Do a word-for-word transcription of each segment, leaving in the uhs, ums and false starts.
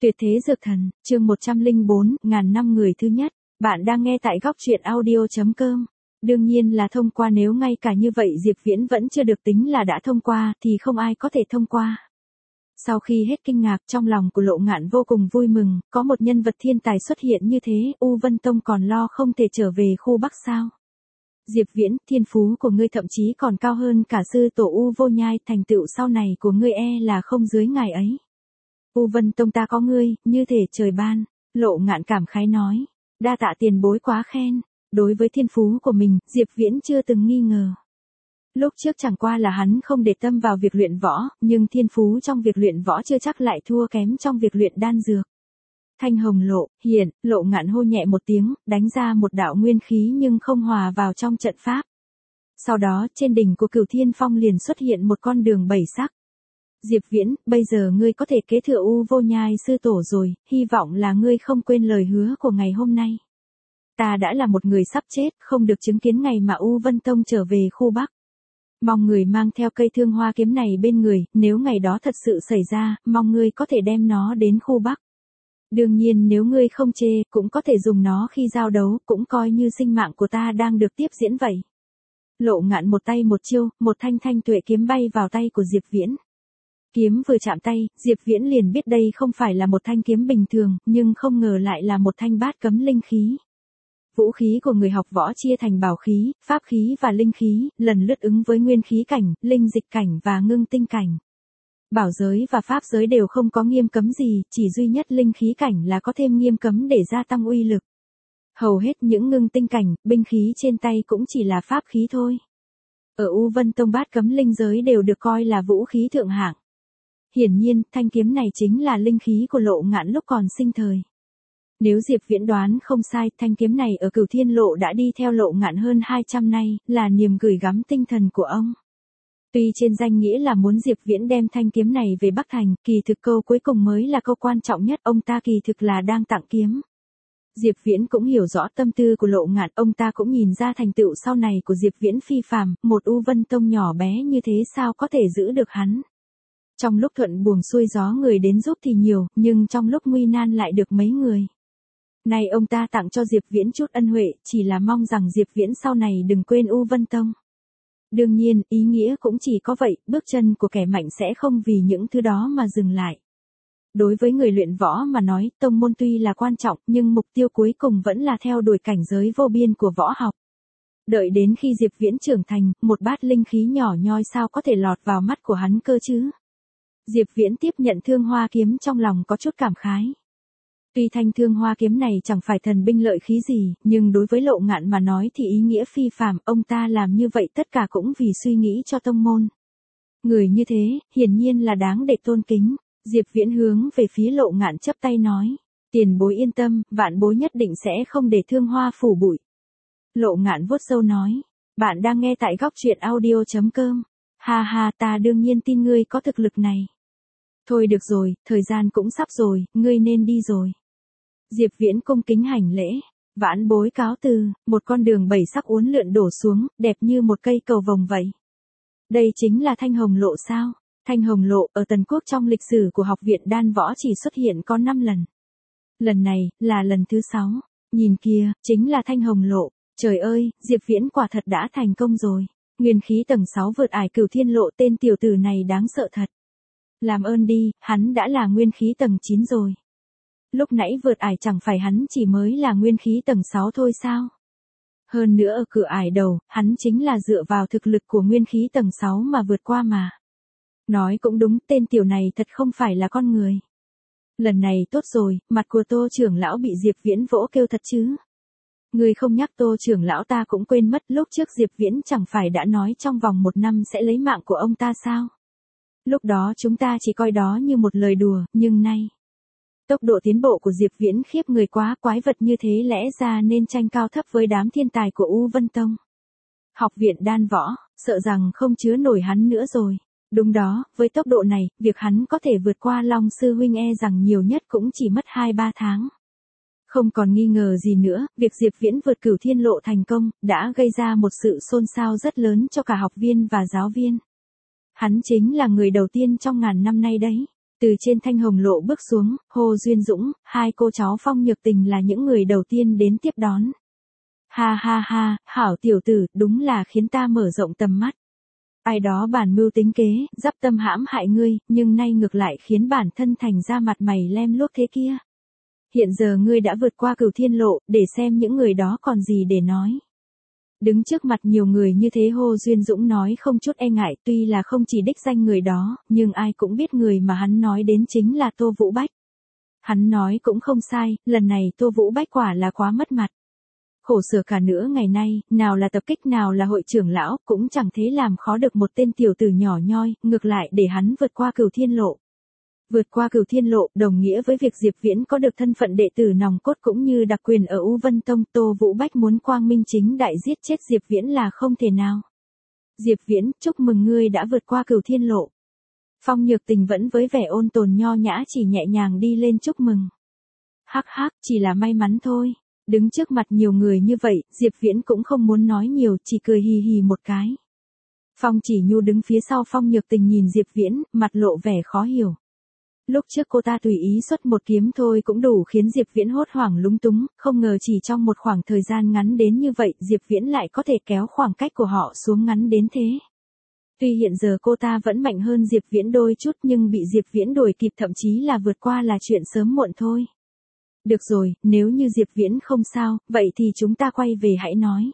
Tuyệt thế dược thần, chương một trăm lẻ bốn, ngàn năm người thứ nhất. Bạn đang nghe tại góc truyện audio chấm com. Đương nhiên là thông qua, nếu ngay cả như vậy Diệp Viễn vẫn chưa được tính là đã thông qua, thì không ai có thể thông qua. Sau khi hết kinh ngạc, trong lòng của Lộ Ngạn vô cùng vui mừng, có một nhân vật thiên tài xuất hiện như thế, U Vân Tông còn lo không thể trở về khu Bắc sao? Diệp Viễn, thiên phú của ngươi thậm chí còn cao hơn cả sư tổ U Vô Nhai, thành tựu sau này của ngươi e là không dưới ngài ấy. U Vân Tông ta có ngươi, như thể trời ban. Lộ Ngạn cảm khái nói. Đa tạ tiền bối quá khen. Đối với thiên phú của mình, Diệp Viễn chưa từng nghi ngờ. Lúc trước chẳng qua là hắn không để tâm vào việc luyện võ, nhưng thiên phú trong việc luyện võ chưa chắc lại thua kém trong việc luyện đan dược. Thanh hồng lộ, hiện, Lộ Ngạn hô nhẹ một tiếng, đánh ra một đạo nguyên khí nhưng không hòa vào trong trận pháp. Sau đó, trên đỉnh của Cửu Thiên Phong liền xuất hiện một con đường bảy sắc. Diệp Viễn, bây giờ ngươi có thể kế thừa U Vô Nhai sư tổ rồi, hy vọng là ngươi không quên lời hứa của ngày hôm nay. Ta đã là một người sắp chết, không được chứng kiến ngày mà U Vân Tông trở về khu Bắc. Mong người mang theo cây thương hoa kiếm này bên người, nếu ngày đó thật sự xảy ra, mong ngươi có thể đem nó đến khu Bắc. Đương nhiên nếu ngươi không chê, cũng có thể dùng nó khi giao đấu, cũng coi như sinh mạng của ta đang được tiếp diễn vậy. Lộ Ngạn một tay một chiêu, một thanh thanh tuệ kiếm bay vào tay của Diệp Viễn. Kiếm vừa chạm tay, Diệp Viễn liền biết đây không phải là một thanh kiếm bình thường, nhưng không ngờ lại là một thanh bát cấm linh khí. Vũ khí của người học võ chia thành bảo khí, pháp khí và linh khí, lần lượt ứng với nguyên khí cảnh, linh dịch cảnh và ngưng tinh cảnh. Bảo giới và pháp giới đều không có nghiêm cấm gì, chỉ duy nhất linh khí cảnh là có thêm nghiêm cấm để gia tăng uy lực. Hầu hết những ngưng tinh cảnh, binh khí trên tay cũng chỉ là pháp khí thôi. Ở U Vân Tông bát cấm linh giới đều được coi là vũ khí thượng hạng. Hiển nhiên, thanh kiếm này chính là linh khí của Lộ Ngạn lúc còn sinh thời. Nếu Diệp Viễn đoán không sai, thanh kiếm này ở Cửu Thiên Lộ đã đi theo Lộ Ngạn hơn hai trăm nay, là niềm gửi gắm tinh thần của ông. Tuy trên danh nghĩa là muốn Diệp Viễn đem thanh kiếm này về Bắc Thành, kỳ thực câu cuối cùng mới là câu quan trọng nhất, ông ta kỳ thực là đang tặng kiếm. Diệp Viễn cũng hiểu rõ tâm tư của Lộ Ngạn, ông ta cũng nhìn ra thành tựu sau này của Diệp Viễn phi phàm, một U Vân Tông nhỏ bé như thế sao có thể giữ được hắn. Trong lúc thuận buồm xuôi gió người đến giúp thì nhiều, nhưng trong lúc nguy nan lại được mấy người. Nay ông ta tặng cho Diệp Viễn chút ân huệ, chỉ là mong rằng Diệp Viễn sau này đừng quên U Vân Tông. Đương nhiên, ý nghĩa cũng chỉ có vậy, bước chân của kẻ mạnh sẽ không vì những thứ đó mà dừng lại. Đối với người luyện võ mà nói, tông môn tuy là quan trọng, nhưng mục tiêu cuối cùng vẫn là theo đuổi cảnh giới vô biên của võ học. Đợi đến khi Diệp Viễn trưởng thành, một bát linh khí nhỏ nhoi sao có thể lọt vào mắt của hắn cơ chứ? Diệp Viễn tiếp nhận thương hoa kiếm trong lòng có chút cảm khái. Tuy thanh thương hoa kiếm này chẳng phải thần binh lợi khí gì, nhưng đối với Lộ Ngạn mà nói thì ý nghĩa phi phàm, ông ta làm như vậy tất cả cũng vì suy nghĩ cho tông môn. Người như thế, hiển nhiên là đáng để tôn kính. Diệp Viễn hướng về phía Lộ Ngạn chắp tay nói, tiền bối yên tâm, vạn bối nhất định sẽ không để thương hoa phủ bụi. Lộ Ngạn vuốt râu nói, bạn đang nghe tại góc truyện audio chấm com. Ha ha, ta đương nhiên tin ngươi có thực lực này. Thôi được rồi, thời gian cũng sắp rồi, ngươi nên đi rồi. Diệp Viễn cung kính hành lễ, vãn bối cáo từ, một con đường bảy sắc uốn lượn đổ xuống, đẹp như một cây cầu vồng vậy. Đây chính là Thanh Hồng Lộ sao? Thanh Hồng Lộ ở Tần Quốc trong lịch sử của học viện đan võ chỉ xuất hiện có năm lần. Lần này, là lần thứ sáu. Nhìn kia, chính là Thanh Hồng Lộ. Trời ơi, Diệp Viễn quả thật đã thành công rồi. Nguyên khí tầng sáu vượt ải Cửu Thiên Lộ, tên tiểu tử này đáng sợ thật. Làm ơn đi, hắn đã là nguyên khí tầng chín rồi. Lúc nãy vượt ải chẳng phải hắn chỉ mới là nguyên khí tầng sáu thôi sao? Hơn nữa ở cửa ải đầu, hắn chính là dựa vào thực lực của nguyên khí tầng sáu mà vượt qua mà. Nói cũng đúng, tên tiểu này thật không phải là con người. Lần này tốt rồi, mặt của Tô trưởng lão bị Diệp Viễn vỗ kêu thật chứ. Người không nhắc Tô trưởng lão ta cũng quên mất, lúc trước Diệp Viễn chẳng phải đã nói trong vòng một năm sẽ lấy mạng của ông ta sao? Lúc đó chúng ta chỉ coi đó như một lời đùa, nhưng nay. Tốc độ tiến bộ của Diệp Viễn khiếp người quá, quái vật như thế lẽ ra nên tranh cao thấp với đám thiên tài của U Vân Tông. Học viện đan võ, sợ rằng không chứa nổi hắn nữa rồi. Đúng đó, với tốc độ này, việc hắn có thể vượt qua Long Sư Huynh e rằng nhiều nhất cũng chỉ mất hai ba tháng. Không còn nghi ngờ gì nữa, việc Diệp Viễn vượt Cửu Thiên Lộ thành công, đã gây ra một sự xôn xao rất lớn cho cả học viên và giáo viên. Hắn chính là người đầu tiên trong ngàn năm nay đấy. Từ trên thanh hồng lộ bước xuống, Hồ Duyên Dũng, hai cô cháu Phong Nhược Tình là những người đầu tiên đến tiếp đón. Ha ha ha, hảo tiểu tử, đúng là khiến ta mở rộng tầm mắt. Ai đó bản mưu tính kế, dắp tâm hãm hại ngươi, nhưng nay ngược lại khiến bản thân thành ra mặt mày lem luốc thế kia. Hiện giờ ngươi đã vượt qua cửu thiên lộ, để xem những người đó còn gì để nói. Đứng trước mặt nhiều người như thế Hồ Duyên Dũng nói không chút e ngại, tuy là không chỉ đích danh người đó, nhưng ai cũng biết người mà hắn nói đến chính là Tô Vũ Bách. Hắn nói cũng không sai, lần này Tô Vũ Bách quả là quá mất mặt. Khổ sở cả nửa ngày nay, nào là tập kích nào là hội trưởng lão, cũng chẳng thế làm khó được một tên tiểu tử nhỏ nhoi, ngược lại để hắn vượt qua cửu thiên lộ. Vượt qua cửu thiên lộ, đồng nghĩa với việc Diệp Viễn có được thân phận đệ tử nòng cốt cũng như đặc quyền ở U Vân Tông. Tô Vũ Bách muốn quang minh chính đại giết chết Diệp Viễn là không thể nào. Diệp Viễn, chúc mừng ngươi đã vượt qua cửu thiên lộ. Phong Nhược Tình vẫn với vẻ ôn tồn nho nhã chỉ nhẹ nhàng đi lên chúc mừng. Hắc hắc, chỉ là may mắn thôi. Đứng trước mặt nhiều người như vậy, Diệp Viễn cũng không muốn nói nhiều, chỉ cười hì hì một cái. Phong Chỉ Nhu đứng phía sau Phong Nhược Tình nhìn Diệp Viễn, mặt lộ vẻ khó hiểu. Lúc trước cô ta tùy ý xuất một kiếm thôi cũng đủ khiến Diệp Viễn hốt hoảng lúng túng, không ngờ chỉ trong một khoảng thời gian ngắn đến như vậy, Diệp Viễn lại có thể kéo khoảng cách của họ xuống ngắn đến thế. Tuy hiện giờ cô ta vẫn mạnh hơn Diệp Viễn đôi chút nhưng bị Diệp Viễn đuổi kịp thậm chí là vượt qua là chuyện sớm muộn thôi. Được rồi, nếu như Diệp Viễn không sao, vậy thì chúng ta quay về hãy nói.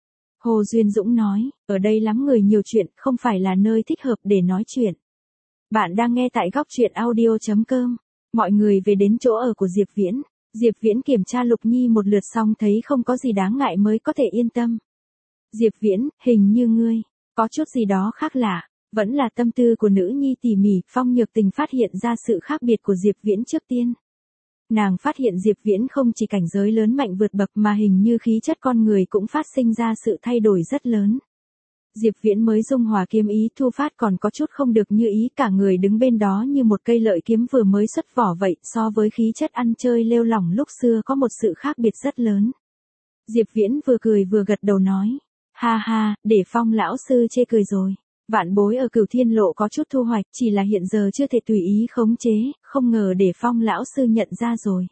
Hồ Duyên Dũng nói, ở đây lắm người nhiều chuyện, không phải là nơi thích hợp để nói chuyện. Bạn đang nghe tại góc truyện audio chấm com. Mọi người về đến chỗ ở của Diệp Viễn. Diệp Viễn kiểm tra Lục Nhi một lượt xong thấy không có gì đáng ngại mới có thể yên tâm. Diệp Viễn, hình như ngươi, có chút gì đó khác lạ. Vẫn là tâm tư của nữ nhi tỉ mỉ, Phong Nhược Tình phát hiện ra sự khác biệt của Diệp Viễn trước tiên. Nàng phát hiện Diệp Viễn không chỉ cảnh giới lớn mạnh vượt bậc mà hình như khí chất con người cũng phát sinh ra sự thay đổi rất lớn. Diệp Viễn mới dung hòa kiếm ý thu phát còn có chút không được như ý, cả người đứng bên đó như một cây lợi kiếm vừa mới xuất vỏ vậy, so với khí chất ăn chơi lêu lỏng lúc xưa có một sự khác biệt rất lớn. Diệp Viễn vừa cười vừa gật đầu nói, ha ha, để Phong lão sư chê cười rồi. Vạn bối ở cửu thiên lộ có chút thu hoạch, chỉ là hiện giờ chưa thể tùy ý khống chế, không ngờ để Phong lão sư nhận ra rồi.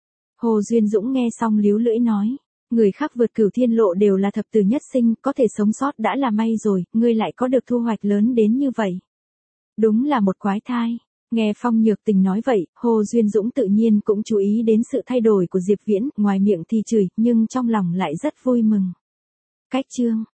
Hồ Duyên Dũng nghe xong líu lưỡi nói, người khác vượt cửu thiên lộ đều là thập tử nhất sinh, có thể sống sót đã là may rồi, ngươi lại có được thu hoạch lớn đến như vậy. Đúng là một quái thai. Nghe Phong Nhược Tình nói vậy, Hồ Duyên Dũng tự nhiên cũng chú ý đến sự thay đổi của Diệp Viễn, ngoài miệng thì chửi, nhưng trong lòng lại rất vui mừng. Cách chương